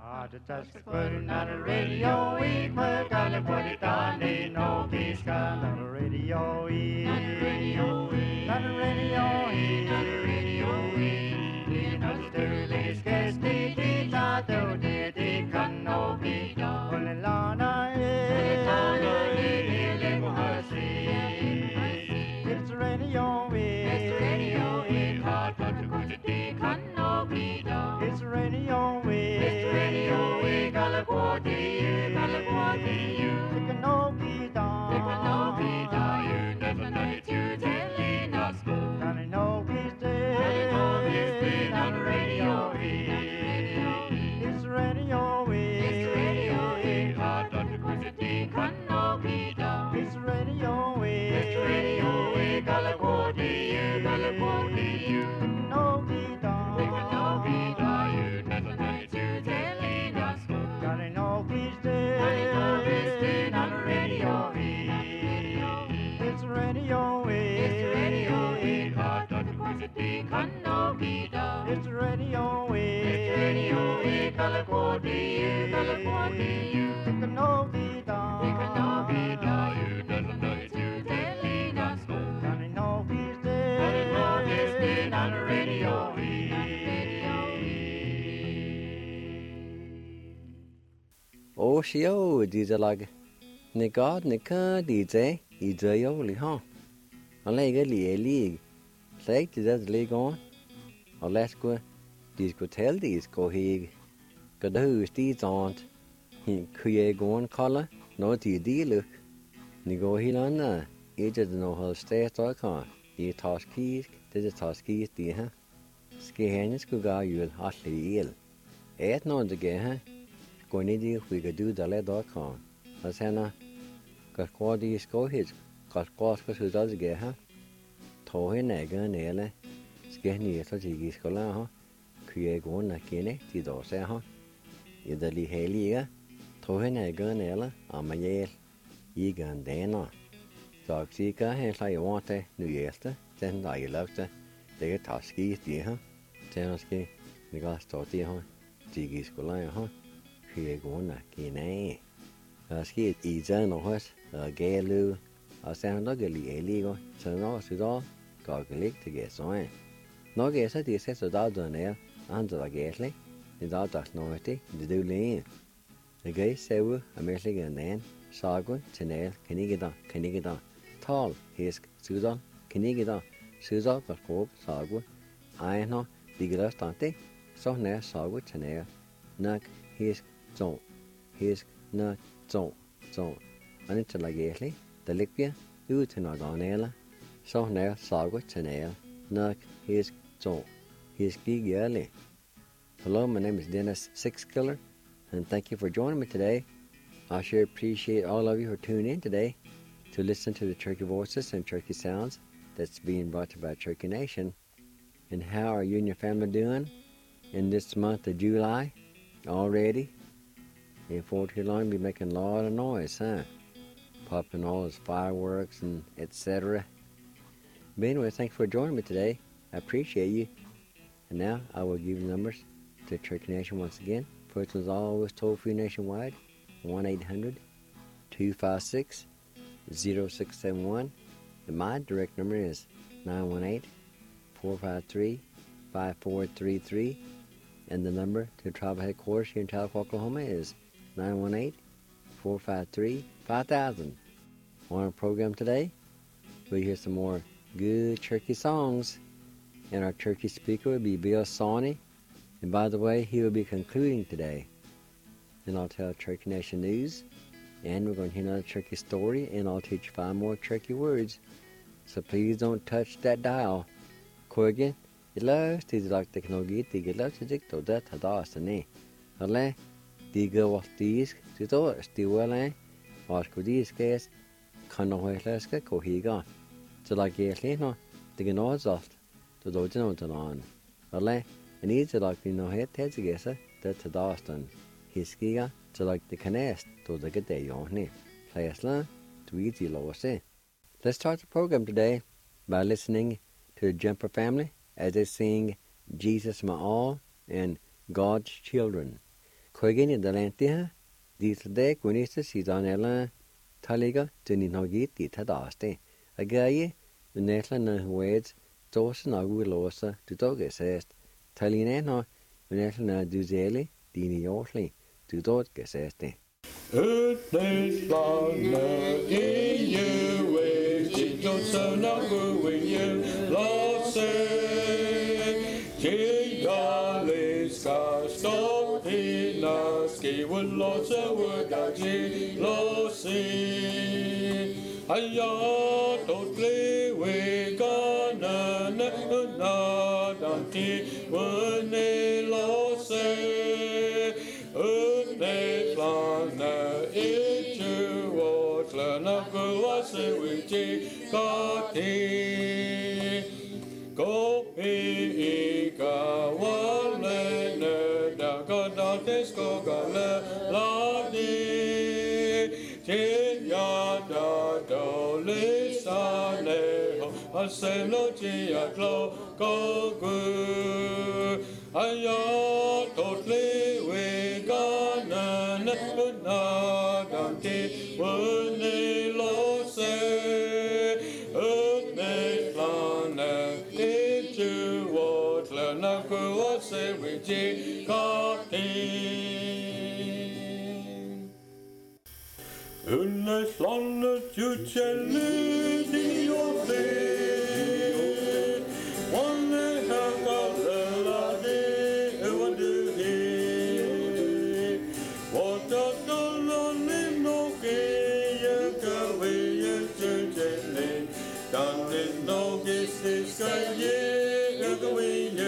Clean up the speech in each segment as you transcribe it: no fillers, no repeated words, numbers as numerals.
Just putting on the radio, we put on the put it on, they know he's got on the radio, on the radio, on the radio, on the radio, in the sterling sketch, they did not do, they can no be done. Only Lana, it's the radio, it's the radio, hard but to go to the can no be done. It's the radio, It's radio, Ô xíu đi ra lại nè có đi chế yếu lì ha ở đây cái lì lấy thì ra lì con ở đây có đi có tell đi có hi cái đó đi chọn hiện khuya con color nó thì đi được nè có hi lớn nè ý cho nó hơi stay tới con đi task keys thì task keys đi ha cái hàng cái cái yêu hot lì et nó được cái ha coi như đi khuya cái do đó đó con ở xem nè cái qua đi có hết cái qua cái sự đó cái ha thôi này cái này là cái này sao chỉ cái là ha khuya con là cái này thì đó sẽ ha giờ đây li hay li á thôi này cái này là mà vậy ý gần đấy nó rồi chỉ cái hay sai quan thế New Year's đó trên đại lớp đó để cái thảo ski thì ha trên nó ski người ta tổ tiên ha chỉ cái là ha khuya con là cái này ski ý chân nó hết ghé lưu xem nó cái li coi sau nó sự đó có cái lịch thì ghé xong nó ghé sao thì sẽ số đó rồi nè anh cho ghé lấy thì đó đặt nói thế để đưa lên cái sau mình sẽ cái này sao cũng channel cái này đó tall his sự đó cái này đó sự đó có khổ sao cũng ai nó đi cái đó tao thế sau này sao cũng channel nè his nè trộn anh cho là ghé lấy để lịch kia ưu thì nói đó nè là sau này sao cũng channel nè his key ghé lấy. Hello, my name is Dennis Sixkiller, and thank you for joining me today. I sure appreciate all of you who tune in today to listen to the Cherokee Voices and Cherokee Sounds that's being brought to you by Cherokee Nation. And how are you and your family doing in this month of July already? In Fort Huron, be making a lot of noise, huh? Popping all those fireworks and etc. But anyway, thanks for joining me today. I appreciate you. And now I will give you numbers to Cherokee Nation once again. First one's always toll-free nationwide, 1-800-256-0671. And my direct number is 918-453-5433. And the number to tribal headquarters here in Tahlequah, Oklahoma is 918-453-5000. On our program today, we'll hear some more good Cherokee songs. And our Cherokee speaker will be Bill Sawney. And by the way, he will be concluding today. Then I'll tell Cherokee Nation news. And we're going to hear another Cherokee story. And I'll teach 5 more Cherokee words. So please don't touch that dial. Corrigan, it loves to like the Knogi, the loves to dictate that Hadastani. Ale, the girl of these, to do it, still well, or could these guys, Kanohelaska, Kohiga. So like Yaslino, the Ganoz off. To do it on. Ale, and each like the no head together that to Dawson. His skiga to like the canest to the good day on him. Playasla to easy lower say. Let's start the program today by listening to the Jumper family as they sing Jesus My All and God's Children. Koigeni dalenti ha. Di today kunista sidonela taliga tininogi di tadaste. Agaye unetla na weds dos na gulosa to doge sest. Taline no unetla na duzeli dini yosli to dot geseste. Utdeslagna är ju viktigt och såna buingen låser. Kialiska ståttina skriver låsa vårdaji låser. Hayat och lewe gana nadan till vunne låser. Utdeslagna na go se witi kati go e ka wale ne da ka da desko ga la di ti ya da do le sa ne ho se lo ti ya klo go gu aya to le we ga na na da ti Underslandet utkjællet i året. Vanne herre det over det her. Vårt dollerne noe jeg kan veie utkjællet. Dan det noe skal jeg veie.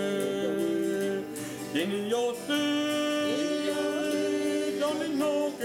Din hjorte, dan det noe.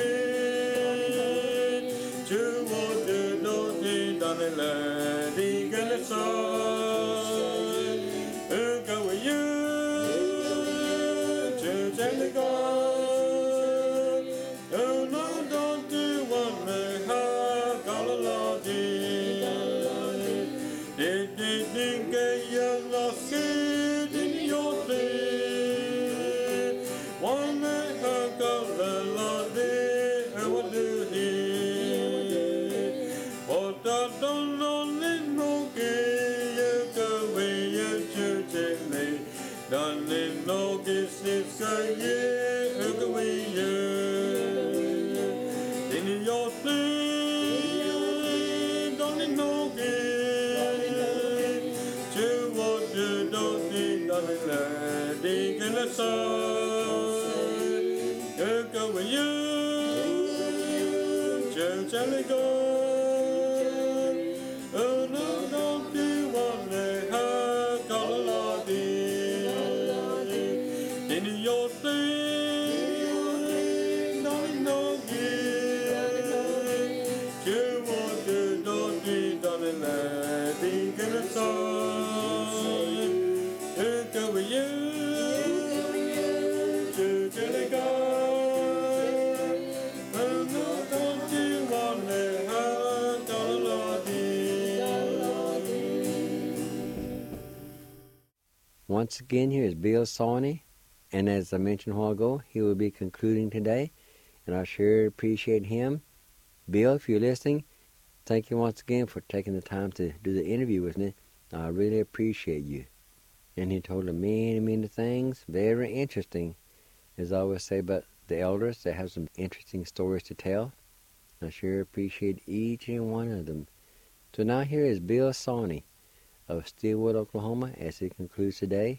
Once again, here is Bill Sawney, and as I mentioned a while ago, he will be concluding today, and I sure appreciate him. Bill, if you're listening, thank you once again for taking the time to do the interview with me. I really appreciate you. And he told me many things, very interesting, as I always say about the elders. They have some interesting stories to tell. I sure appreciate each and one of them. So now here is Bill Sawney of Steelwood, Oklahoma, as he concludes today.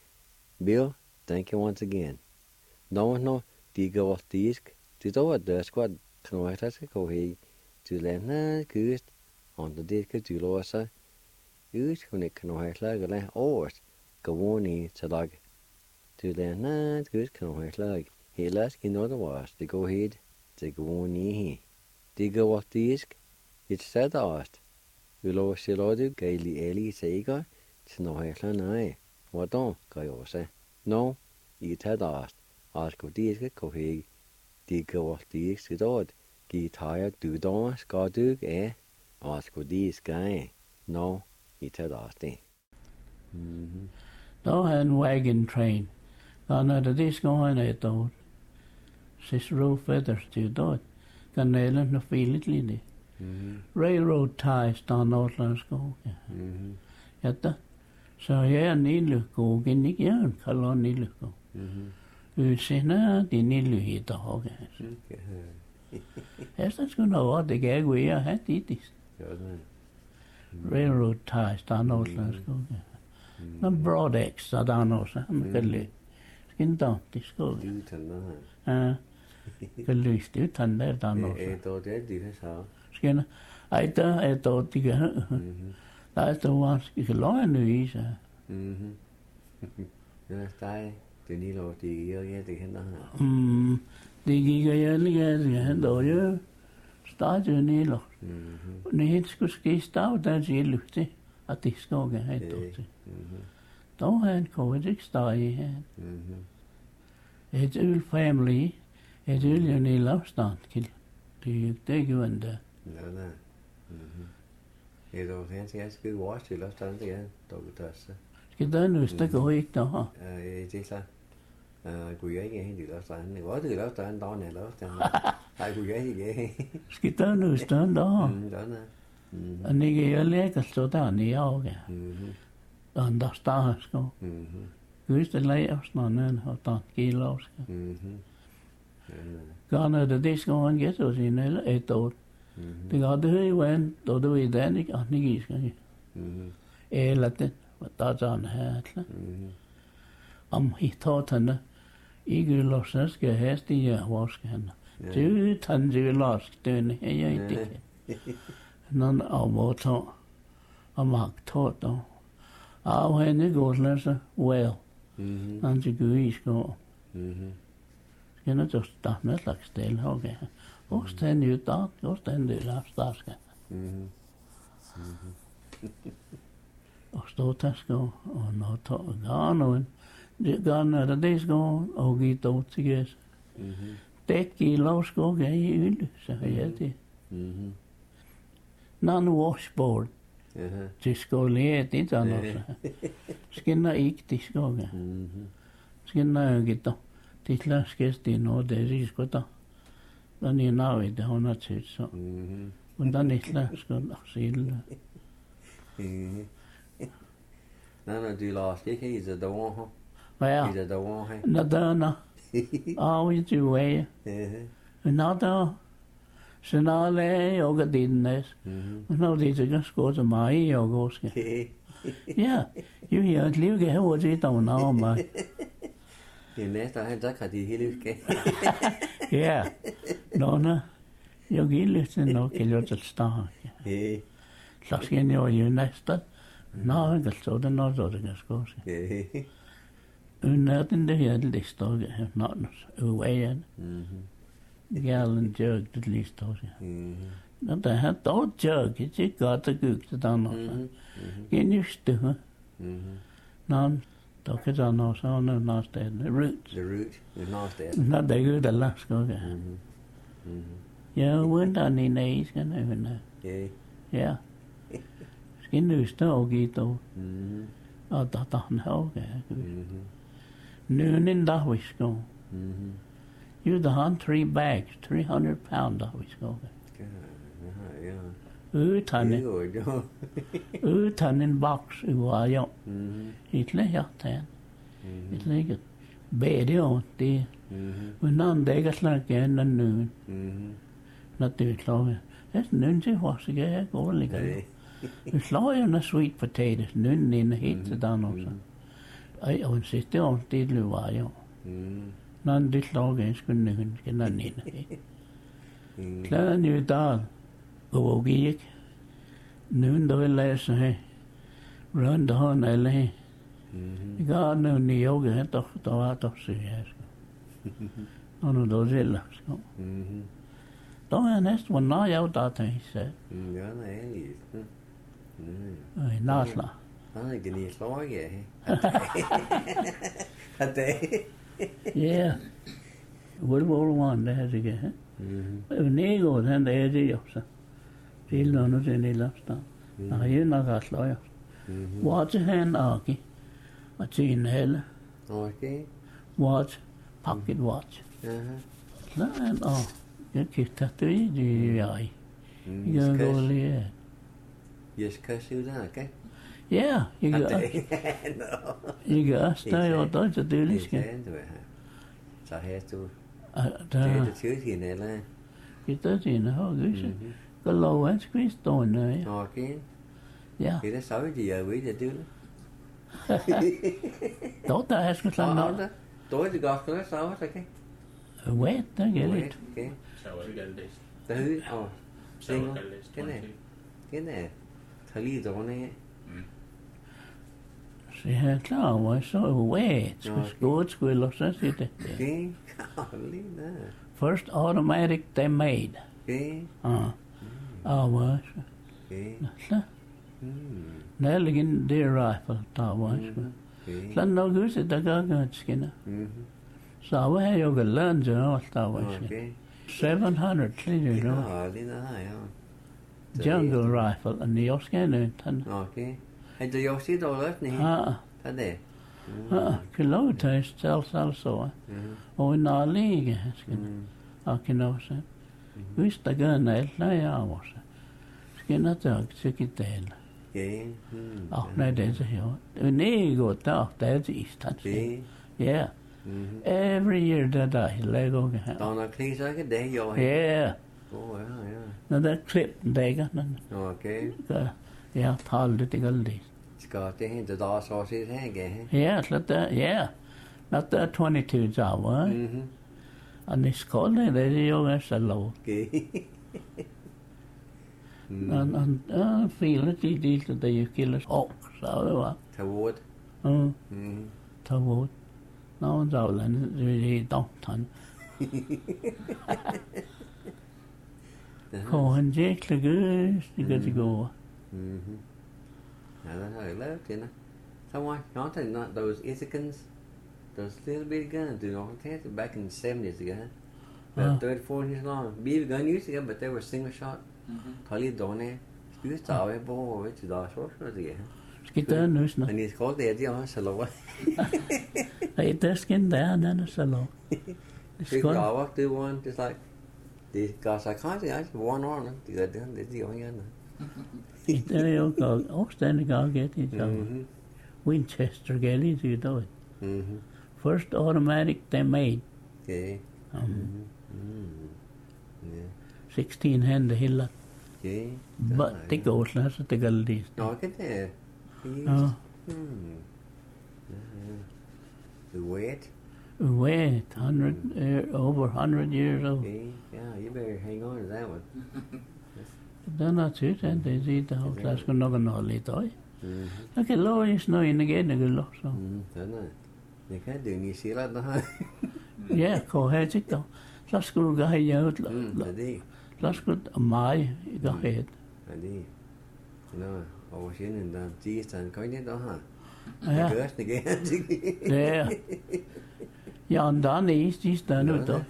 Bill, thank you once again. No, diga was disk, to the squad, Knoitaska Kohi, to Lena Kust, on the disk to Losa, Us when it Knoitlag, and oars, go on in to log. To Lena Kust Knoitlag, he last in other was to go ahead, to go on in. Diga was disk, it's said asked. Ulo silodu gaili eli seiga, tinohela nae. Wadon gayose. No, it asked. Asko diske kohig. Diga was disk sidod. Gitaya dudon skadug Asko disk No, it asked. Đó là wagon train. Đó là this going at though. Cicero feathers to do it. Canela no feel it lily. Railroad ties down Northlands go. Yatta. Så jeg nilu go genik jern kalon nilu go. Usena de nilu hita hoge. Esta skuna var det gag vi har hatt itis. Railroad ties down Northlands go. No broad X down også. Kalli. Skin down det sko. Kalli stu tanda down også. Det det så. Skin. Ej der dog de der er der ikke løg nu i så. Ja, der det ni lå de gjør det hender her. Det gik jeg lige han dog jo. Startede ni lå. Ni skulle ske start der til lufte at det skal gå helt til. Dog han kunne ikke starte her. Et øl family, et øl jo ni lavstand til. Det gjorde han der. Ja. Det var jeg skal watch det last time igen. Dog det. Skal der nu stå gå ikke der. Det er klart. Kunne jeg ikke helt last time. Det var det last time dagen eller last time. Nej, kunne jeg ikke. Skal der nu stå der. Og ikke jeg lægger så der nede og ja. Der står skal. Hvis det lægger sådan og der kilo skal. Gerne det skal han gætte sin eller et år. Det går det jo en, då du i den ikke at ikke skal. Eller det var der her. Om hitoterne ikke løser skal have de vaske han. Det tande løs den her ikke. Nån av motor og magtot og af hende går løser well. Han til gøis går. Skal det så starte med slags del okay. Og stand jo der, og stand det der starske. Og stå der skal og når tog garnen. Det garnen der skal og give dog til gas. Det kilo skal gå i øl, så jeg det. Non washboard. Det skal lære det der også. Skinner ikke det skal gå. Skinner ikke der. Det klaskes det noget der skal der. Den er nave det hun har tid så. Og den er skal sige. Nej, du lader ikke i det der. Ja. I det der her. Nadana. Always do way. Another. Så når jeg yoga dinnes. Og når det er skal så meget yoga også. Ja. Jo her et liv kan have det der når mig. Det næste han der kan det hele ikke. Ja. Nå. Jeg giver lidt til nok til start. Så skal jeg jo næste. Nå, jeg så det når så det skal også. Under den der her det står her not uvejen. Galen jug det lige står her. Nå der har dog jug det er godt at gugte der nå. Genjuste. Nå der kan der nå så når der the root nå der er det der skal jeg. Ja, when der ni nej skal jeg. Ja. Skal nu stå og give dog. Og der han har okay. Noon that we go. You the hunt 3 bags, 300 pounds that we go. Utan box var jag. Hitler hjärtan. Hitler bädde åt det. Men någon dag att lägga en noon. Något det klarar. Det noon till vad ska jag gå ligga. Vi slår ju sweet potatoes noon in hit där också. Ej, og sidste år, det blev var jo. Når det slår ganske nøgen, skal den ind. Kladen jo der, og gik. Nøgen, der vil læse her. Rundt hånd alle her. Det gør nøgen i yoga, der var der så her. Og nu der selv, så. Der er næsten, når jeg der til, så. Ja, nej. Ej, nasler. Nej, det er ikke slår ikke. Ja. Hvor var det her det her? Nego den der det jo så. Til når nu den lille afstand. Nej, jeg nok har slået. Watch han okay. Og til en helle. Okay. Watch pocket watch. Lan, jeg kitter til det, jeg. Jeg går lige. Yes, kasi na, okay? Ja, jeg gør. Jeg gør, der er jo døjt, det er lige skal. Så her du. Der Det er til hende, eller? kitter til en høj gyse. Går lov at skvist stående, ja. Okay. Ja, Det er så vidt, jeg ved, at du. dog der er sgu sådan noget. Då er det godt, kan du så også, okay? Wait, der er lidt. Okay. Så var det galt. Der er det, Så var det galt. Cái này thời lý đó này. Så jeg er klar over, så wait, skådespiller, så siger det. Cái lý đó. First automatic they made. Cái. Was. Cái. Så. Nærliggende, det er rifle, der var. Så når du siger, der gør godt skinner. Så var jeg jo ikke løn til alt, der var. 700 liter, Cái đó lý đó hay không? jungle rifle, og ni også gerne den. Okay. Hay du jo sit over det nej? Hvad det? Kilometer selv altså. Og en allige, skinner. Og kan også. Hvis der gør noget, så er jeg også. Skinner der til gittale. Okay. Nej, det er så her. Nej, godt, der er det istan. Ja. Every year that I Lego. Då når krig så kan det jo. Ja. Ja. Når der klip den dækker. Okay. Ja, tal det ikke det. Skal det hente der så sit hænge? Ja, så der, ja. Når der er 22 år. Og det skal det er jo så lov. Okay. Og føler de der jo kildes så det var. Tawod. Tawod. Nå, så var det i dagtan. Han virkelig gøs, det gør det gå. Ja, det har jeg lavet det, ne? Så var jeg not those Ithacans, those little bitty guns, do you know what back in the 70s ago, about 34 inches long. BB gun used to get, but they were single shot. Tali done, you start with bow, which is all short again. Skitter nu snart. And it's called the idea of Salowa. Nej, der skal der er så lov. Skal jeg walk the one just like det gør sig kraftigt, altså one on det gør det de jo igen. Det er jo godt, opstande godt gæt i så. Winchester gældig til det. First automatic they made. Okay. 16 hand hiller. Okay. But det går så det gældig. Nå, kan det. The weight. Wait, over 100 years old. Okay. Yeah, you better hang on to that one. Den er tydt, and det siger der, så skal nok noget lidt øje. Jeg kan love i snø ind igen, jeg kan love så. Den er. Det kan du New Zealand her. Ja, kan have det dog. Så skulle du have hjælp. Det. Så skulle mig ikke have det. Det. Nå, over siden der tirsdag kan det der her. Ja. Det gør det igen. Ja. Ja, og der er i stedet nu der.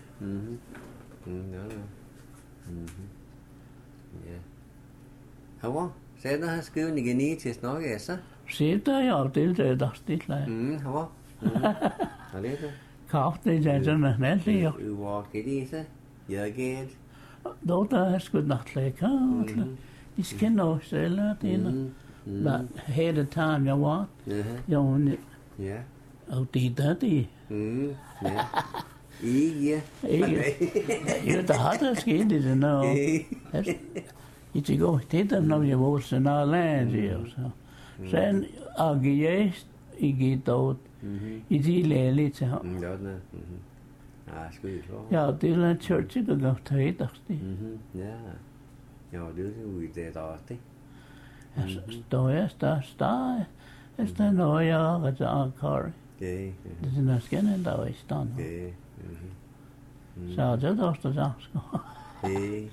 Ja. Hva? Så der har skrevet igen i til snakke, så? Se der er opdelt det der stille. Hva? Hvad er det? Kraft det er sådan en anden jo. Du var det så? Jeg gæt. Då der er sgu nok lækker. De skal nå selv det. Men hele tiden jeg var. Jo, ja. Og det der det. Ja. Ikke. Jo, der har der sket det nu. Det går det der når jeg var så nær land så. Sen agist ikke dog. I de læge til ham. Ja, det. Skal vi klare. Ja, det er en church der går til det. Ja. Ja, det er jo det der det. Står jeg der. Er når jeg har kar. Okay. Det er næsten der i stand. Okay. Så det er også der så. Okay.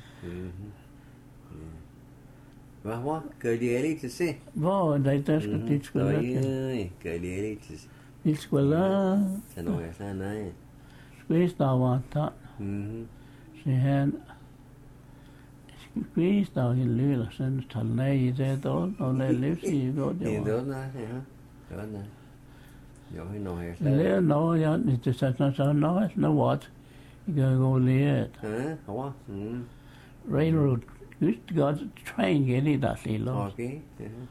Hvad var? Gør de alle til se? Hvor det der skal dit skulle. Gør de alle til se? Det skulle. Så når jeg sagde nej. Spis der var der. Så han spis der i løl og sådan tal nej i det der og lad livs i godt. Det er nej, ja. Det er nej. Jo, når jeg sagde. Det er når jeg det så noget what. You gotta go liet. Hawa. Railroad. Just got train get it that lost. Okay.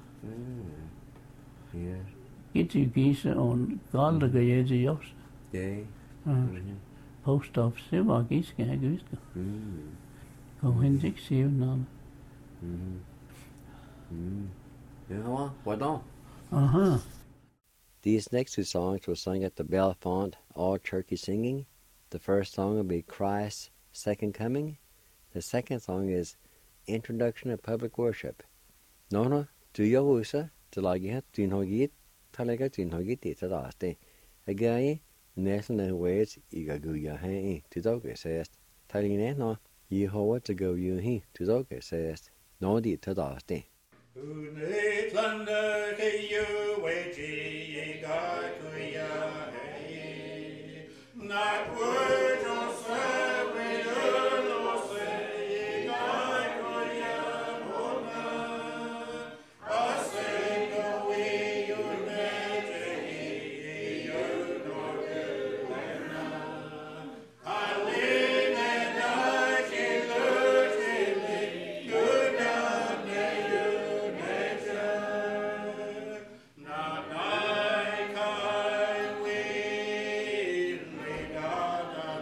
Yeah. Get you geese on galda gaje jos. Yeah. Post office var geese kan gusta. Go hen dig see now. Yeah, Hawa. What on? These next two songs were sung at the Bellefonte All Turkey Singing. The first song will be Christ's Second Coming. The second song is Introduction to Public Worship. Nona, do you usa to like it? Do you know it? Talaga do you know it? It's a last day. A guy, national ways, Igaguya, hey, to dog says. Telling it no, ye hoe to go you he, to dog says. No, the to last day. Not word or say we no say God to ya mona. I say go we you nete you no na. I live and I can learn you na you nature. Not I can we God.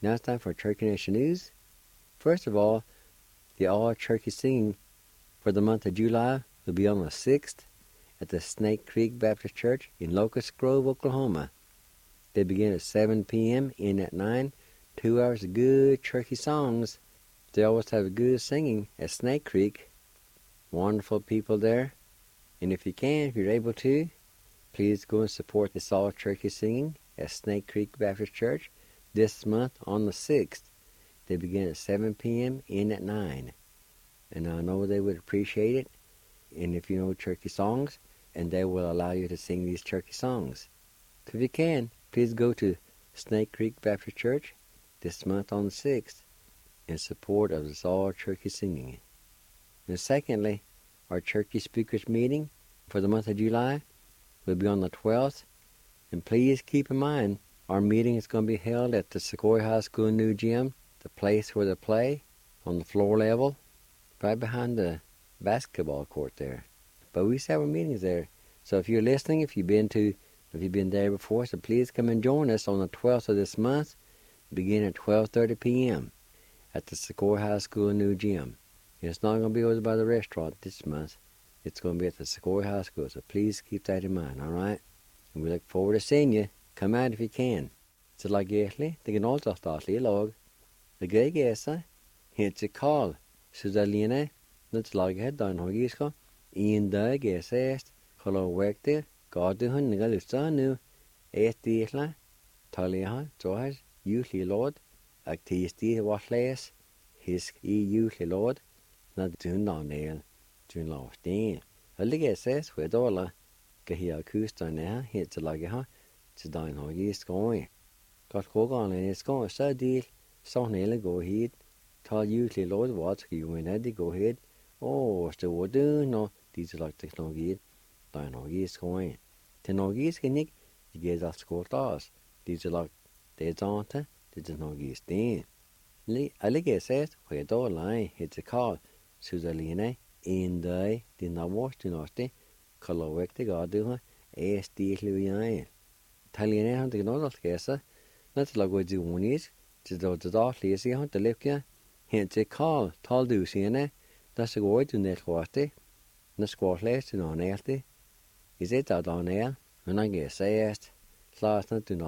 Now it's time for Turkey Nation News. First of all, the all-turkey singing for the month of July will be on the 6th at the Snake Creek Baptist Church in Locust Grove, Oklahoma. They begin at 7 p.m., end at 9, 2 hours of good turkey songs. They always have good singing at Snake Creek. Wonderful people there. And if you're able to, please go and support this all-turkey singing at Snake Creek Baptist Church this month on the 6th. They begin at 7 p.m., end at 9. And I know they would appreciate it. And if you know turkey songs, and they will allow you to sing these turkey songs. So if you can, please go to Snake Creek Baptist Church this month on the 6th in support of this all-turkey singing. And secondly, our turkey speakers meeting for the month of July will be on the 12th. And please keep in mind, our meeting is going to be held at the Sequoia High School new gym, the place where they play, on the floor level, right behind the basketball court there. But we used to have our meetings there. So if you're listening, if you've been there before, so please come and join us on the 12th of this month, beginning at 12:30 p.m. at the Sequoia High School new gym. And it's not going to be over by the restaurant this month. It's going to be at the Sequoia High School, so please keep that in mind, all right? And we look forward to seeing you. Come out if you can. Så la gætlig, det kan også statlige lag. Det gøy gæsa, helt til Karl, Sudaline, når det lager her, da en hogiska, en dag gæsa est, kolder vægte, gade hun, når lyster nu, et ditla, talia, så juli lord, aktivisti varsles, hisk i juli lord, når dun Daniel, dun lavsten. Og det gæsa, så er dårlig, kan her kusterne her, helt til lager her, til dagen har givet skåret. Godt rågerne skåret så del, så hele går hit. Tar juli lort, hvor skal jo en af de går hit. Store døgn, og de til lagt teknologi, dagen har givet skåret. Teknologi skal ikke, de giver sig skåret os. De til lagt det zante, det teknologi sten. Alle giver sig, hvor jeg dår leje, helt til Karl, Sudaline, en dag, de navårs til os det, kolder væk det gør det her, stil løg. Italiene han det noget skæse, når det lager det unis, det der læser han det løkker, hen til Karl, tal du sine, der så går det net korte, når skår læse til noget næste. I det der nær, men han gør sagst, klarsne du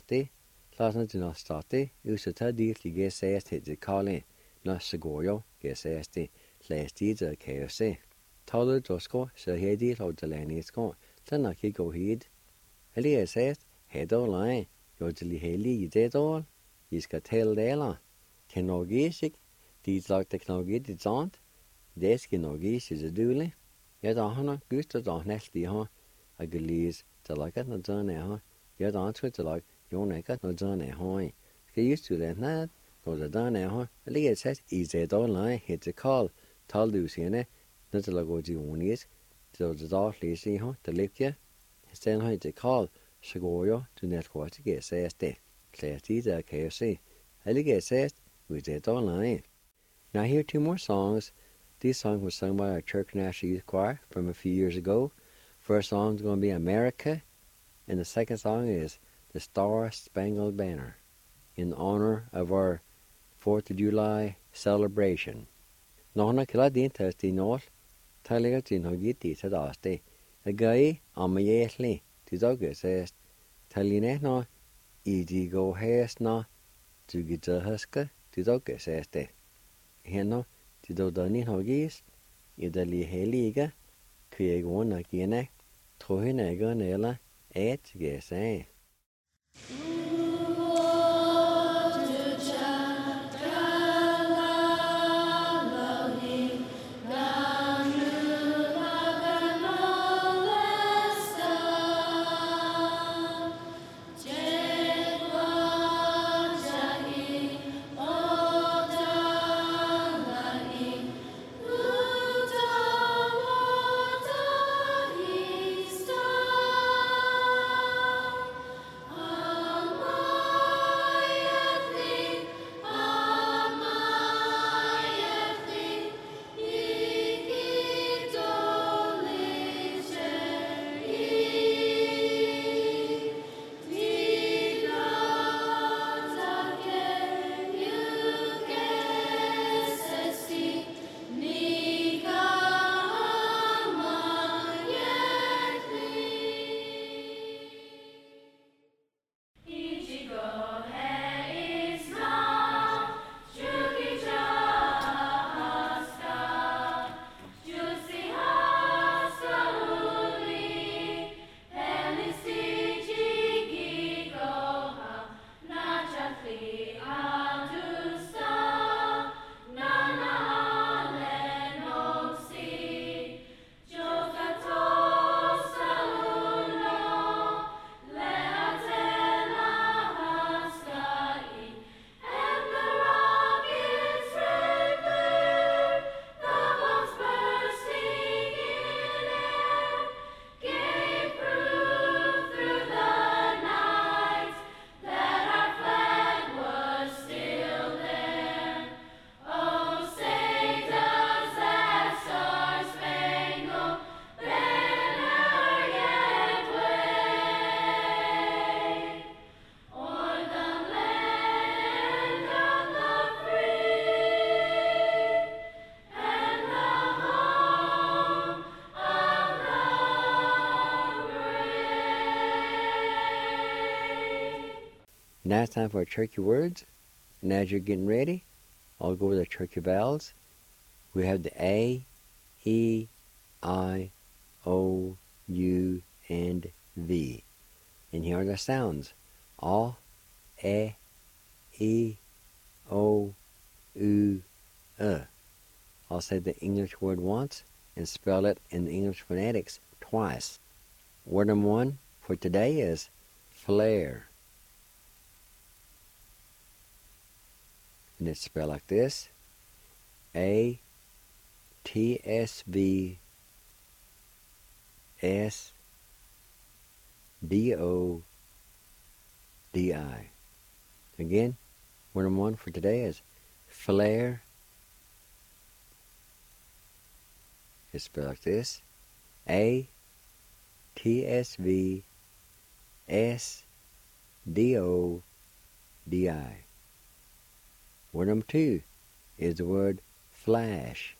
noget starte, usætter det lige sagst til Karl, når så går jo gør sagst det, læs det der kan jeg se. Tal du så skår, så her det har det længe skår, så når jeg går hit, eller sagst Hedolai, jo til hellige i det år. I skal tælle deler. Teknologisk, de slags teknologi, det sant. Det skal teknologisk til dule. Jeg der har nok gust og der næste har. Jeg kan lise til laget når sådan er. Jeg der tror til lag, jo ikke når sådan er høj. Skal just til den nat, når der der er. Lige sæt i det dolai het til Karl. Tal du sine, når til laget de unis. Det der læse her, det ligger. Stedet har til Karl. Så går jeg til netkort til GSASD. Klares de der kan jeg se. Alle GSASD, vi det online. Now here are two more songs. This song was sung by our Church National Youth Choir from a few years ago. First song is going to be America, and the second song is The Star Spangled Banner, in honor of our 4th of July celebration. Nå kila din tøsti nål, taler til noe gitt i til daste. Det gøy, ammejæslig. Det dog says, Taline no, I de go has no, to get the husker, det dog says det. Heno, det dog dani hogis, I da li heliga, kvæg under gene, tro hende ikke eller, at gæse. Oh Now it's time for our turkey words. And as you're getting ready, I'll go with the turkey vowels. We have the A, E, I, O, U, and V. And here are the sounds. A, E, O, U, I'll say the English word once and spell it in the English phonetics twice. Word number one for today is flare. And it's spelled like this. A-T-S-V-S-D-O-D-I. Again, word number one for today is flare. It's spelled like this. A-T-S-V-S-D-O-D-I. Word number two is the word flash.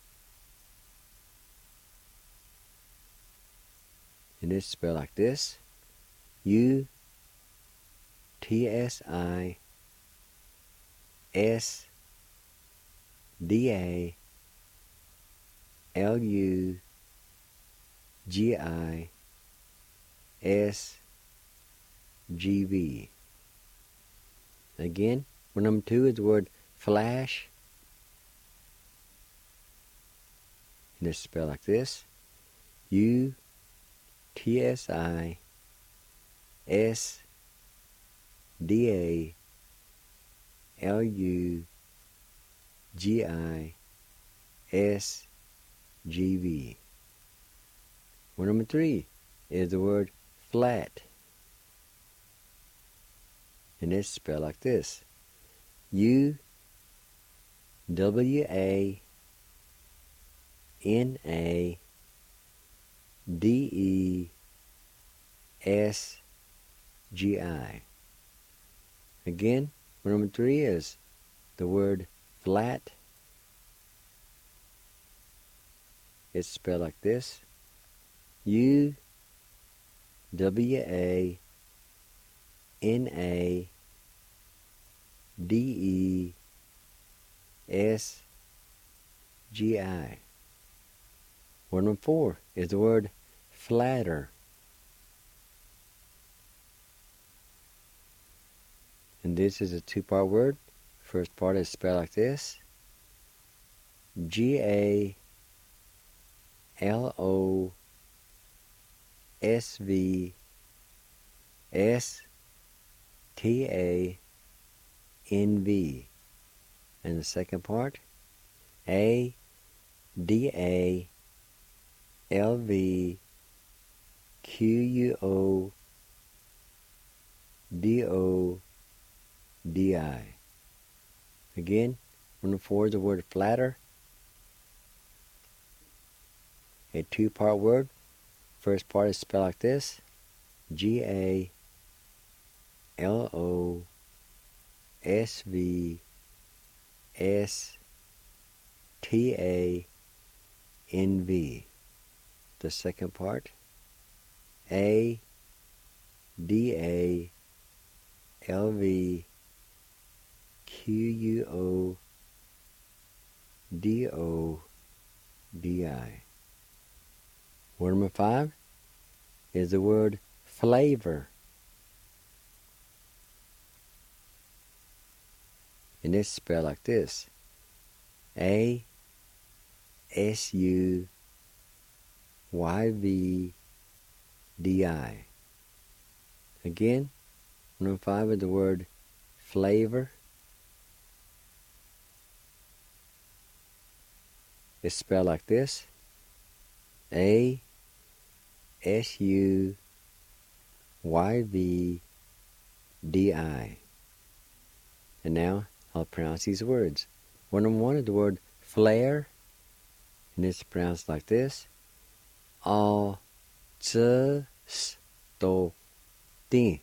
And it's spelled like this. U-T-S-I-S-D-A-L-U-G-I-S-G-V. Again, word number two is the word flash. And it's spelled like this. U-T-S-I-S-D-A-L-U-G-I-S-G-V. Word number three is the word flat. And it's spelled like this. U-W-A-N-A-D-E-S-G-I. Again, word number three is the word flat. It's spelled like this. U-W-A-N-A-D-E-S-G-I. Word number four is the word flatter. And this is a two-part word. First part is spelled like this. G-A-L-O-S-V-S-T-A-N-V. And the second part, A-D-A-L-V-Q-U-O-D-O-D-I. Again, word number four is the word flatter. A two-part word. First part is spelled like this. G-A-L-O-S-V-S-T-A-N-V. The second part, A-D-A-L-V-Q-U-O-D-O-D-I. Word number five is the word flavor. And it's spelled like this. A-S-U-Y-V-D-I. Again, number five is the word flavor. It's spelled like this. A-S-U-Y-V-D-I. And now I'll pronounce these words. Word number one is the word flare. And it's pronounced like this. A-Z-S-T-O-T.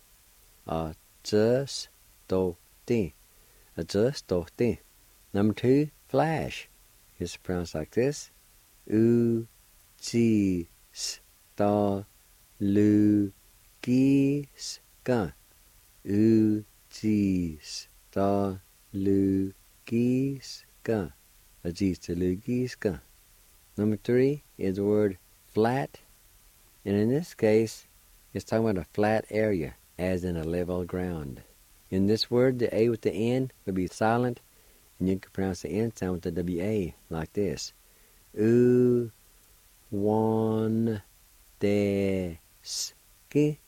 A-Z-S-T-O-T. A-Z-S-T-O-T. Number two, flash. It's pronounced like this. U-G-S-T-O-L-U-G-S-K. U-G-S-T-O-L-U-G-S-K. Gista Lugiska. Gista Lugiska. Number 3 is the word flat. And in this case, it's talking about a flat area, as in a level ground. In this word, the A with the N would be silent, and you can pronounce the N sound with the W-A, like this. U, one, deski.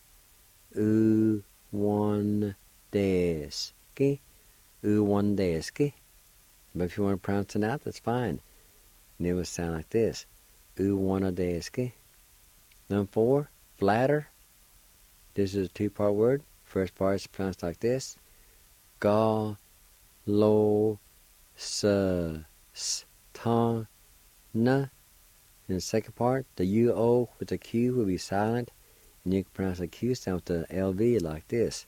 U, one, deski. U, one, deski. But if you want to pronounce it out, that's fine. And it will sound like this. U, one, deski. Number 4, flatter. This is a 2-part word. First part is pronounced like this. Ga, lo, sa, s, ta, na. In the second part, the U-O with the Q will be silent. And you can pronounce the Q sound with the LV like this.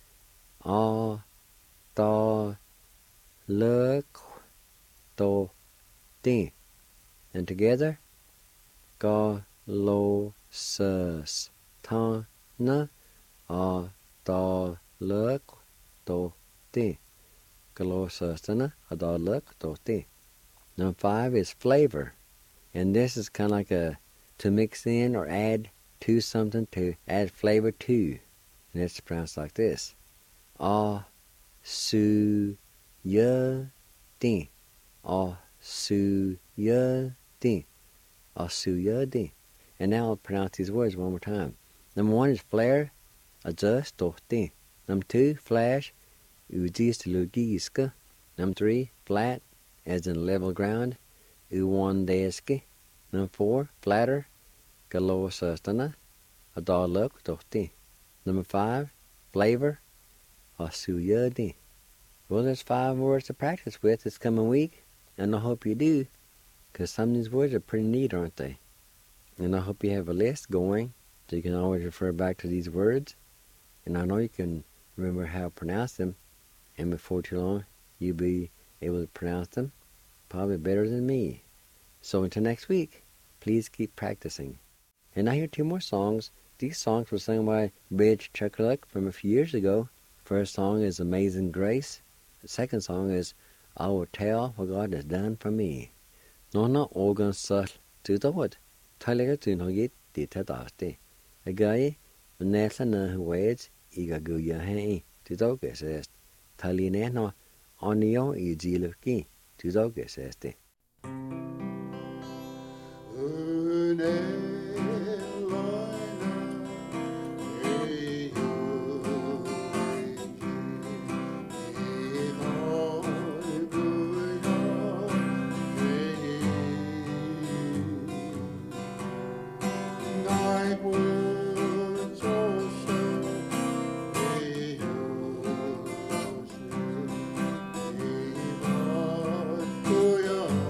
A, ta, le, to, ti. And together, ga, lo, sa, ta, na, a, ta, le, to, ti. Ga, lo, sa, ta, na, a, ta, le, to, ti. Number 5 is flavor. And this is kind of like a to mix in or add to something, to add flavor to. And it's pronounced like this. A, su, ya, ti. A, su, ya, ti. A, su, ya, ti. And now I'll pronounce these words one more time. Number 1 is flare, adjust, to, ti. Number 2, flash, ujis, lugiska. Number 3, flat, as in level ground, uwandeski. Number 4, flatter, galosastana, adaluk, to, ti. Number 5, flavor, asuyadi. Well, there's 5 words to practice with this coming week, and I hope you do, because some of these words are pretty neat, aren't they? And I hope you have a list going, so you can always refer back to these words, and I know you can remember how to pronounce them, and before too long, you'll be able to pronounce them probably better than me. So until next week, please keep practicing. And I hear 2 more songs. These songs were sung by Bridge Chuckaluk from a few years ago. First song is Amazing Grace. The second song is I Will Tell What God Has Done For Me. Nona organ sal to the wood. Tyler to no get the tadaste. A guy, Nelson Wades, Iga Guya Hay, to the guest. Talineno, Onio, Igiluki, to the guest. Oh,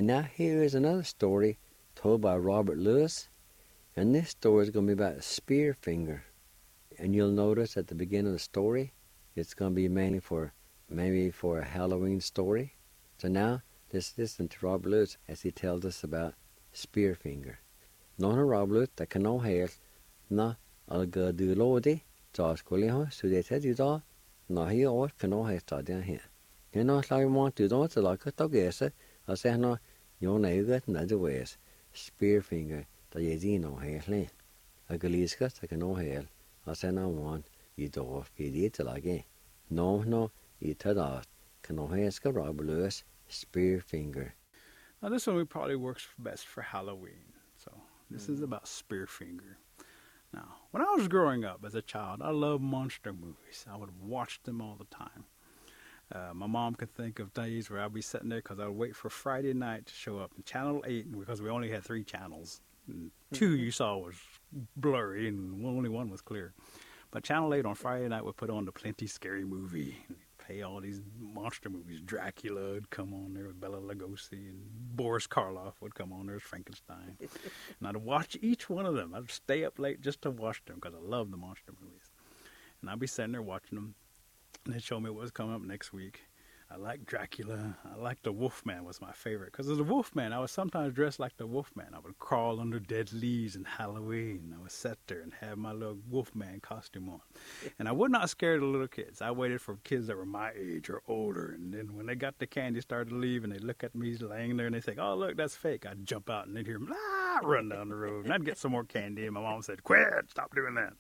And now here is another story told by Robert Lewis. And this story is going to be about Spearfinger. And you'll notice at the beginning of the story, it's going to be maybe for a Halloween story. So now, let's listen to Robert Lewis as he tells us about Spearfinger. Nona Robert Lewis, the cano hair, na alga du lodi, Josh Gulliho, so they said you saw, na he or cano hair started down here. You know, it's like want to don't like a dog, I say, no, you're not good, another ways. Spearfinger. Da je zien nog heel klein. Ik lees het, ik nog heel. Als hij nou want, je door, je dit like. No, je te dat. Kan nog heel ska Robert Lewis, Spearfinger. Now this one probably works best for Halloween. So this is about Spearfinger. Now, when I was growing up as a child, I loved monster movies. I would watch them all the time. My mom could think of days where I'd be sitting there because I would wait for Friday night to show up in Channel 8 because we only had 3 channels. And 2 you saw was blurry and only 1 was clear. But Channel 8 on Friday night would put on the Plenty Scary Movie. And play all these monster movies. Dracula would come on there with Bela Lugosi, and Boris Karloff would come on there as Frankenstein. And I'd watch each one of them. I'd stay up late just to watch them because I loved the monster movies. And I'd be sitting there watching them. And they'd show me what was coming up next week. I liked Dracula. I liked the Wolfman was my favorite. Because as a Wolfman, I was sometimes dressed like the Wolfman. I would crawl under dead leaves in Halloween. I would sit there and have my little Wolfman costume on. And I would not scare the little kids. I waited for kids that were my age or older. And then when they got the candy started to leave and they look at me laying there and they think, oh, look, that's fake. I'd jump out and they'd hear them run down the road. And I'd get some more candy. And my mom said, quit, stop doing that.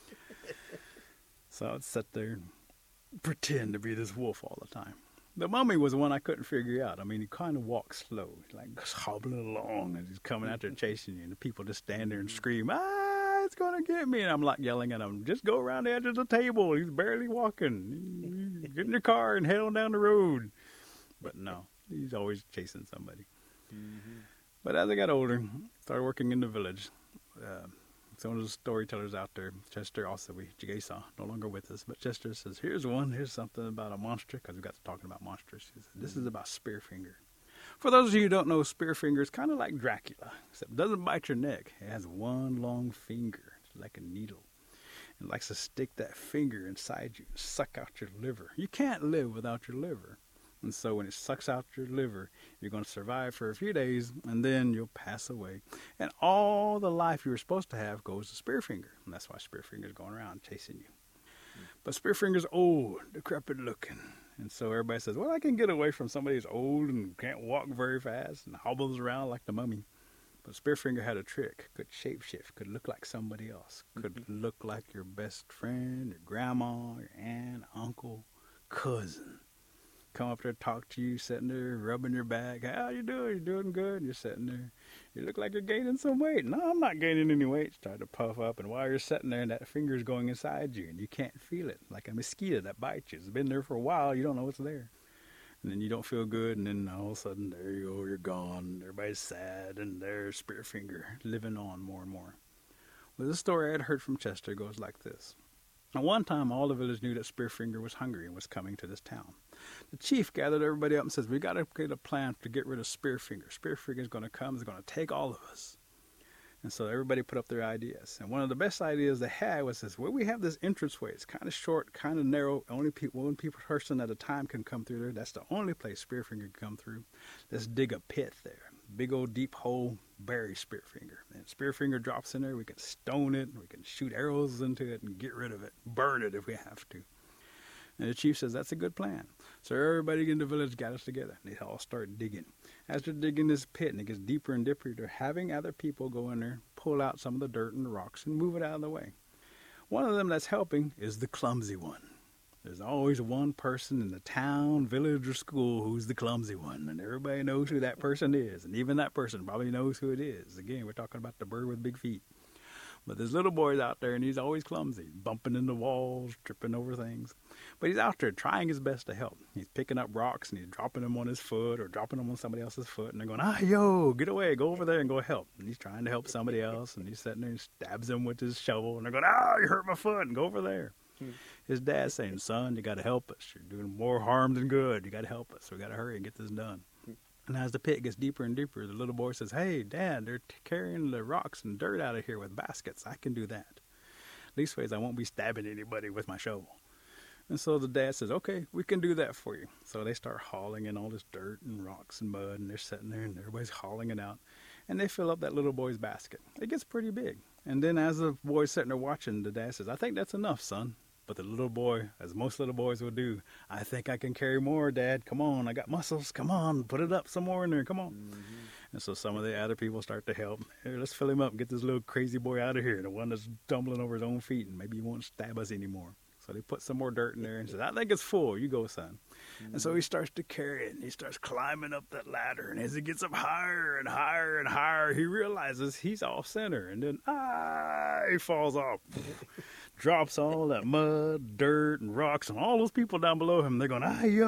So I'd sit there and pretend to be this wolf all the time. The mummy was the one I couldn't figure out. I mean, he kind of walks slow, like hobbling along as he's coming out there chasing you, and the people just stand there and scream, it's going to get me. And I'm like yelling at him, just go around the edge of the table. He's barely walking. Get in your car and head on down the road. But no, he's always chasing somebody. Mm-hmm. But as I got older, started working in the village, some of the storytellers out there, Chester also, Jigesa, no longer with us, but Chester says, here's something about a monster, because we got to talking about monsters. He said, this is about Spearfinger. For those of you who don't know, Spearfinger is kind of like Dracula, except it doesn't bite your neck. It has one long finger, it's like a needle. It likes to stick that finger inside you and suck out your liver. You can't live without your liver. And so when it sucks out your liver, you're going to survive for a few days, and then you'll pass away. And all the life you were supposed to have goes to Spearfinger. And that's why Spearfinger's going around chasing you. But Spearfinger's old, decrepit looking. And so everybody says, well, I can get away from somebody who's old and can't walk very fast and hobbles around like the mummy. But Spearfinger had a trick, could shapeshift, could look like somebody else, could look like your best friend, your grandma, your aunt, uncle, cousin. Come up there, talk to you, sitting there, rubbing your back. How you doing? You doing good? And you're sitting there. You look like you're gaining some weight. No, I'm not gaining any weight. Start to puff up, and while you're sitting there, that finger's going inside you, and you can't feel it, like a mosquito that bites you. It's been there for a while. You don't know what's there. And then you don't feel good, and then all of a sudden, there you go, you're gone. Everybody's sad, and there's Spearfinger living on more and more. Well, this story I had heard from Chester goes like this. Now, one time, all the village knew that Spearfinger was hungry and was coming to this town. The chief gathered everybody up and says, we got to get a plan to get rid of Spearfinger. Spearfinger's going to come. He's going to take all of us. And so everybody put up their ideas. And one of the best ideas they had was this, well, we have this entranceway. It's kind of short, kind of narrow. Only one person at a time can come through there. That's the only place Spearfinger can come through. Let's dig a pit there. Big old deep hole, bury Spearfinger. And Spearfinger drops in there. We can stone it. We can shoot arrows into it and get rid of it. Burn it if we have to. And the chief says, that's a good plan. So everybody in the village gathers together. And they all start digging. As they're digging this pit and it gets deeper and deeper, they're having other people go in there, pull out some of the dirt and the rocks and move it out of the way. One of them that's helping is the clumsy one. There's always one person in the town, village, or school who's the clumsy one. And everybody knows who that person is. And even that person probably knows who it is. Again, we're talking about the bird with big feet. But there's little boys out there, and he's always clumsy, bumping into walls, tripping over things. But he's out there trying his best to help. He's picking up rocks, and he's dropping them on his foot or dropping them on somebody else's foot. And they're going, yo, get away, go over there and go help. And he's trying to help somebody else, and he's sitting there and stabs them with his shovel. And they're going, you hurt my foot, and go over there. His dad's saying, son, you got to help us. You're doing more harm than good. You got to help us. We got to hurry and get this done. And as the pit gets deeper and deeper, the little boy says, "Hey, Dad, they're carrying the rocks and dirt out of here with baskets. I can do that. Leastways, I won't be stabbing anybody with my shovel." And so the dad says, "Okay, we can do that for you." So they start hauling in all this dirt and rocks and mud, and they're sitting there, and everybody's hauling it out. And they fill up that little boy's basket. It gets pretty big. And then as the boy's sitting there watching, the dad says, "I think that's enough, son." But the little boy, as most little boys will do, "I think I can carry more, Dad. Come on, I got muscles. Come on, put it up some more in there. Come on." Mm-hmm. And so some of the other people start to help. "Here, let's fill him up and get this little crazy boy out of here, the one that's stumbling over his own feet, and maybe he won't stab us anymore." So they put some more dirt in there and says, "I think it's full. You go, son." Mm-hmm. And so he starts to carry it, and he starts climbing up that ladder. And as he gets up higher and higher and higher, he realizes he's off center. And then, he falls off. Drops all that mud, dirt, and rocks, and all those people down below him. They're going,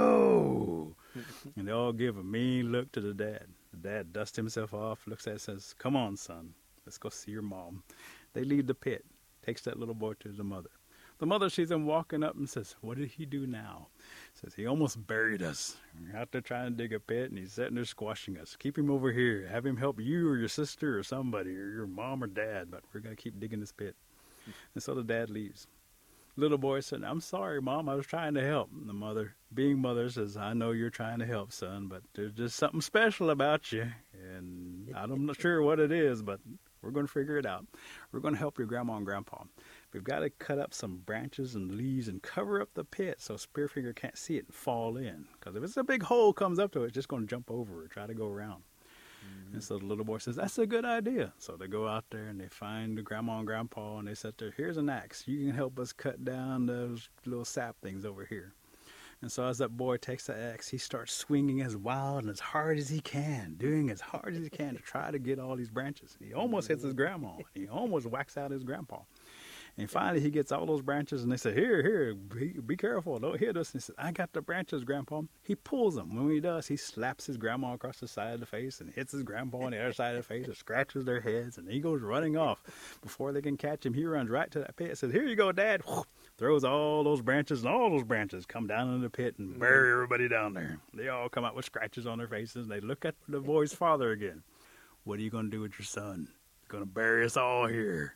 "Yo!" And they all give a mean look to the dad. The dad dusts himself off, looks at it, and says, "Come on, son. Let's go see your mom." They leave the pit. Takes that little boy to the mother. The mother sees him walking up and says, "What did he do now?" Says, "He almost buried us. We're out there trying to dig a pit, and he's sitting there squashing us. Keep him over here. Have him help you or your sister or somebody, or your mom or dad, but we're going to keep digging this pit." And so the dad leaves. Little boy said, "I'm sorry, Mom. I was trying to help." And the mother, being mother, says, "I know you're trying to help, son, but there's just something special about you. And I'm not sure what it is, but we're going to figure it out. We're going to help your grandma and grandpa. We've got to cut up some branches and leaves and cover up the pit so Spearfinger can't see it and fall in. Because if it's a big hole comes up to it, it's just going to jump over or try to go around." Mm-hmm. And so the little boy says, "That's a good idea." So they go out there and they find the grandma and grandpa, and they said, "Here's an axe. You can help us cut down those little sap things over here." And so as that boy takes the axe, he starts swinging as wild and as hard as he can, doing as hard as he can to try to get all these branches. He almost hits his grandma. He almost whacks out his grandpa. And finally, he gets all those branches, and they say, "Here, be careful. Don't hit us." And he says, "I got the branches, Grandpa." He pulls them. When he does, he slaps his grandma across the side of the face and hits his grandpa on the other side of the face and scratches their heads, and he goes running off. Before they can catch him, he runs right to that pit and says, "Here you go, Dad." Throws all those branches, and all those branches come down in the pit and bury everybody down there. They all come out with scratches on their faces, and they look at the boy's father again. "What are you going to do with your son? You're going to bury us all here."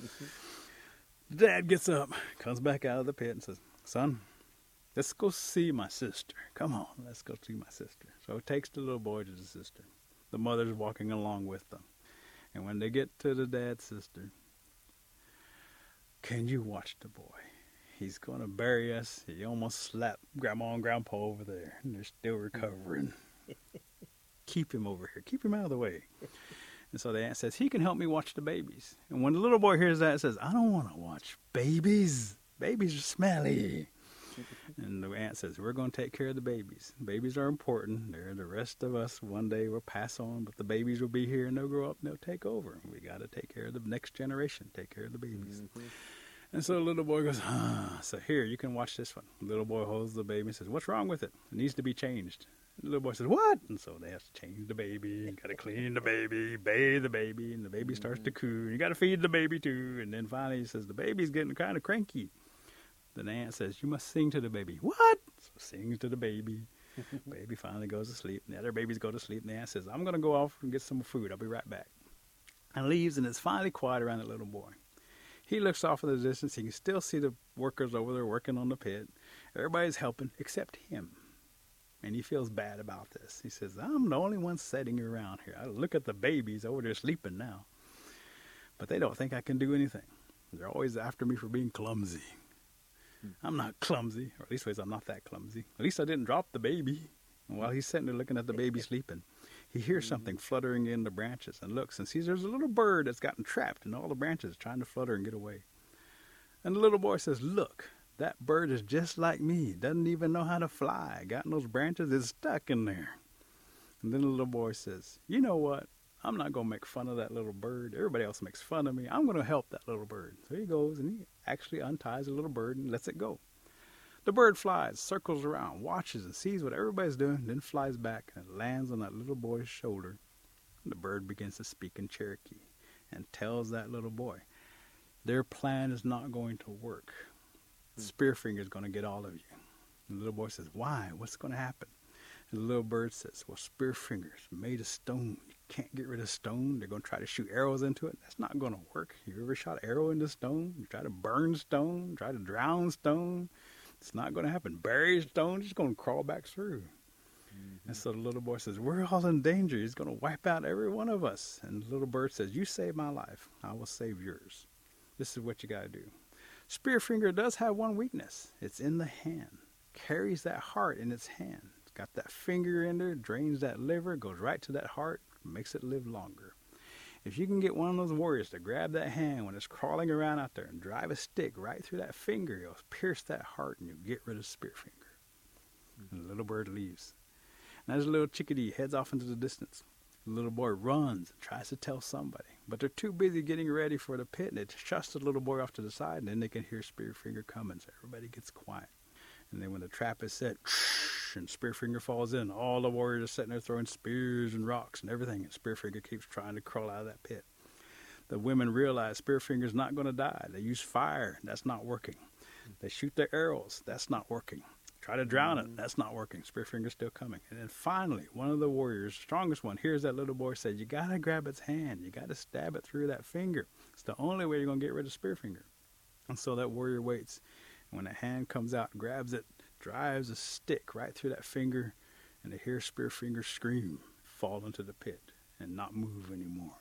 Dad gets up, comes back out of the pit and says, "Son, let's go see my sister. Come on, let's go see my sister." So he takes the little boy to the sister. The mother's walking along with them. And when they get to the dad's sister, "Can you watch the boy? He's going to bury us. He almost slapped Grandma and Grandpa over there, and they're still recovering. Keep him over here. Keep him out of the way." And so the aunt says, "He can help me watch the babies." And when the little boy hears that, he says, "I don't want to watch babies. Babies are smelly." And the aunt says, "We're going to take care of the babies. Babies are important. They're the rest of us. One day we'll pass on, but the babies will be here, and they'll grow up, and they'll take over. We got to take care of the next generation, take care of the babies." Mm-hmm. And so the little boy goes, "So here, you can watch this one." The little boy holds the baby and says, "What's wrong with it? It needs to be changed." The little boy says, "What?" And so they have to change the baby, got to clean the baby, bathe the baby, and the baby starts to coo. You got to feed the baby too. And then finally he says, "The baby's getting kind of cranky." Then the aunt says, "You must sing to the baby." "What?" So sings to the baby. Baby finally goes to sleep. And the other babies go to sleep. And the aunt says, "I'm going to go off and get some food. I'll be right back." And leaves, and it's finally quiet around the little boy. He looks off in the distance. He can still see the workers over there working on the pit. Everybody's helping except him. And he feels bad about this. He says, "I'm the only one sitting around here. I look at the babies over there sleeping now. But they don't think I can do anything. They're always after me for being clumsy. I'm not clumsy, or at least I'm not that clumsy. At least I didn't drop the baby." And while he's sitting there looking at the baby sleeping, he hears something fluttering in the branches and looks and sees there's a little bird that's gotten trapped in all the branches trying to flutter and get away. And the little boy says, "Look, that bird is just like me. Doesn't even know how to fly. Got in those branches, is stuck in there." And then the little boy says, "You know what? I'm not going to make fun of that little bird. Everybody else makes fun of me. I'm going to help that little bird." So he goes and he actually unties the little bird and lets it go. The bird flies, circles around, watches and sees what everybody's doing, then flies back and lands on that little boy's shoulder. And the bird begins to speak in Cherokee and tells that little boy, their plan is not going to work. Spearfinger's going to get all of you. And the little boy says, "Why? What's going to happen?" And the little bird says, well, Spearfinger's made of stone. You can't get rid of stone. They're going to try to shoot arrows into it. That's not going to work. You ever shot an arrow into stone? You try to burn stone, try to drown stone. It's not going to happen. Bury stone, it's going to crawl back through. And so the little boy says, we're all in danger. He's going to wipe out every one of us. And the little bird says, you saved my life. I will save yours. This is what you got to do. Spearfinger does have one weakness. It's in the hand. Carries that heart in its hand. It's got that finger in there, drains that liver, goes right to that heart, makes it live longer. If you can get one of those warriors to grab that hand when it's crawling around out there and drive a stick right through that finger, you'll pierce that heart and you'll get rid of Spearfinger. And the little bird leaves. And as the little chickadee heads off into the distance, the little boy runs and tries to tell somebody. But they're too busy getting ready for the pit, and they shush the little boy off to the side, and then they can hear Spearfinger coming, so everybody gets quiet. And then when the trap is set, and Spearfinger falls in, all the warriors are sitting there throwing spears and rocks and everything, and Spearfinger keeps trying to crawl out of that pit. The women realize Spearfinger's not going to die. They use fire. That's not working. They shoot their arrows. That's not working. Try to drown it. That's not working. Spearfinger's still coming. And then finally, one of the warriors, strongest one, hears that little boy say, you got to grab its hand. You got to stab it through that finger. It's the only way you're going to get rid of Spearfinger. And so that warrior waits. And when the hand comes out, grabs it, drives a stick right through that finger, and they hear Spearfinger scream, fall into the pit, and not move anymore.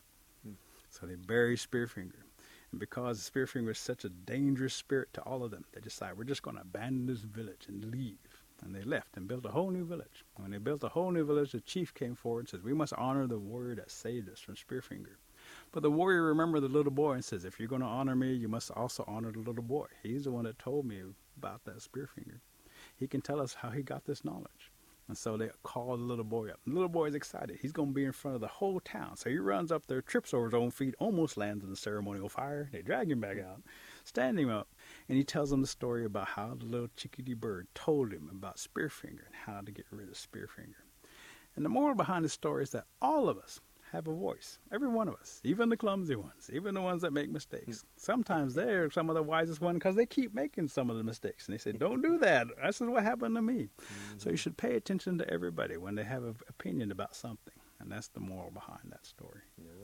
So they bury Spearfinger. And because Spearfinger is such a dangerous spirit to all of them, they decide, we're just going to abandon this village and leave. And they left and built a whole new village. When they built a whole new village, the chief came forward and says, we must honor the warrior that saved us from Spearfinger. But the warrior remembered the little boy and says, if you're going to honor me, you must also honor the little boy. He's the one that told me about that Spearfinger. He can tell us how he got this knowledge. And so they call the little boy up. The little boy is excited. He's going to be in front of the whole town. So he runs up there, trips over his own feet, almost lands in the ceremonial fire. They drag him back out, stand him up, and he tells them the story about how the little chickadee bird told him about Spearfinger and how to get rid of Spearfinger. And the moral behind the story is that all of us have a voice. Every one of us, even the clumsy ones, even the ones that make mistakes. Sometimes they're some of the wisest ones because they keep making some of the mistakes. And they say, don't do that. This is what happened to me. So you should pay attention to everybody when they have an opinion about something. And that's the moral behind that story.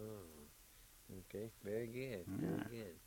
Oh, okay, very good, very good.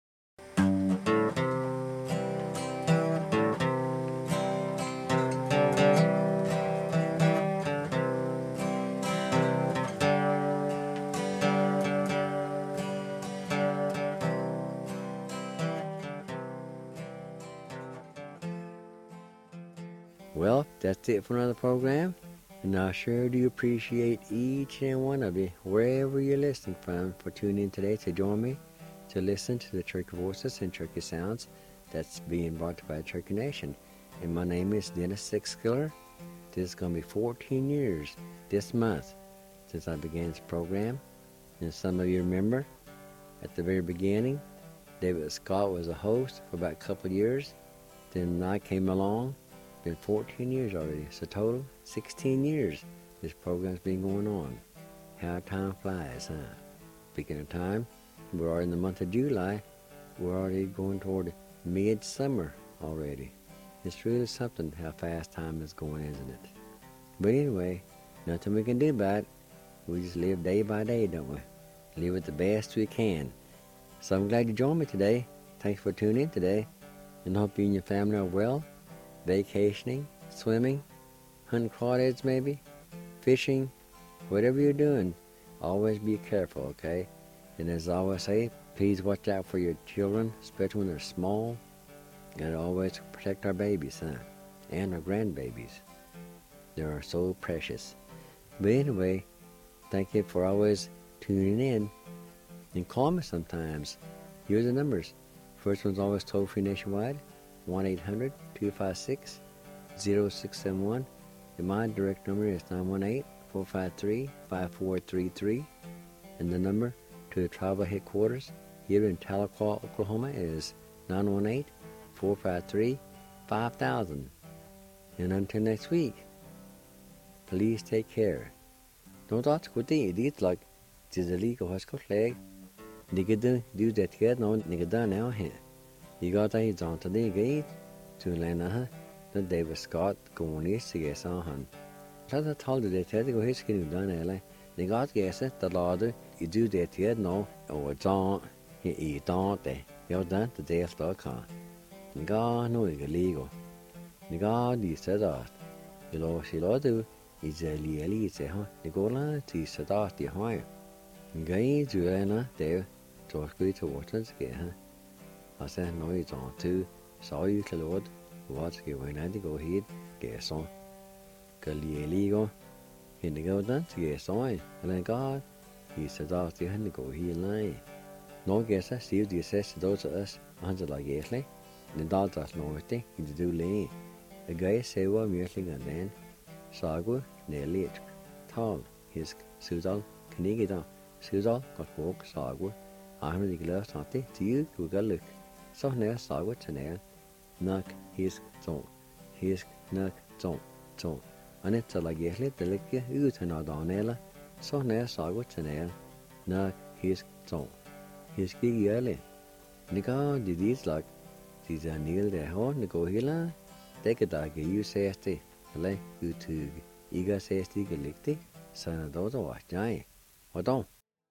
Well, that's it for another program, and I sure do appreciate each and one of you, wherever you're listening from, for tuning in today to join me to listen to the Turkey Voices and Turkey Sounds that's being brought to you by Turkey Nation. And my name is Dennis Sixskiller. This is going to be 14 years this month since I began this program. And some of you remember, at the very beginning, David Scott was a host for about a couple of years. Then I came along. Been 14 years already, so total 16 years this program's been going on. How time flies, huh? Speaking of time, we're already in the month of July. We're already going toward midsummer already. It's really something how fast time is going, isn't it? But anyway, nothing we can do about it. We just live day by day, don't we? Live it the best we can. So I'm glad you joined me today. Thanks for tuning in today, and I hope you and your family are well. Vacationing, swimming, hunting crawdads maybe, fishing, whatever you're doing, always be careful, okay? And as I always say, please watch out for your children, especially when they're small, and always protect our babies, huh? And our grandbabies. They are so precious. But anyway, thank you for always tuning in, and call me sometimes. Here's the numbers. First one's always toll-free nationwide, 1-800-256-0671, and my direct number is 918-453-5433, and the number to the tribal headquarters here in Tahlequah, Oklahoma is 918-453-5000. And until next week, please take care. Don't ask what they eat like the legal hospital flag. They get do that together, no, they get done now here. You got a on today, gate to Lena, the David Scott going east to get on. Så der talte det til, det går helt skidt ud af eller. Det godt gæse, der lade I du det til nå over dagen I dag det. Jeg den det efter kan. Det går nu ikke lego. Det går de steder. Det lå sig lade I det lige til her. Det går la til steder de har. Det går I du ena det. Så skal I to til ske her. Og så når I tager til så I kan lade hvad skal vi når det går helt gæse. Gør lige går. Hende går den til gæstøj, eller en god. I steder til hende går helt nej. Når gæster siger de sæs til os, og han så lager gæsle. Den daltas noget det, i det du læge. Jeg gør sæver myrklinger den. Sagu, nærligt. Tal, hisk, sydal, knigger. Sydal, godt bog, sagu. Ahmed ikke løst har det, tid, du gør lyk. Så nær sagu til nær. Nok, hisk, to. Hisk, nok, to. Annet så lager jeg lidt delikje uten av danela, så nær sagu til nær. Nok, hisk, to. Hisk ikke gjørlig. Det går de dit slag. De der nil der har, det går hele. Det kan der ikke jo sæs det, eller udtyge. Ikke sæs det ikke ligge det, så er det dog jeg. Og dog.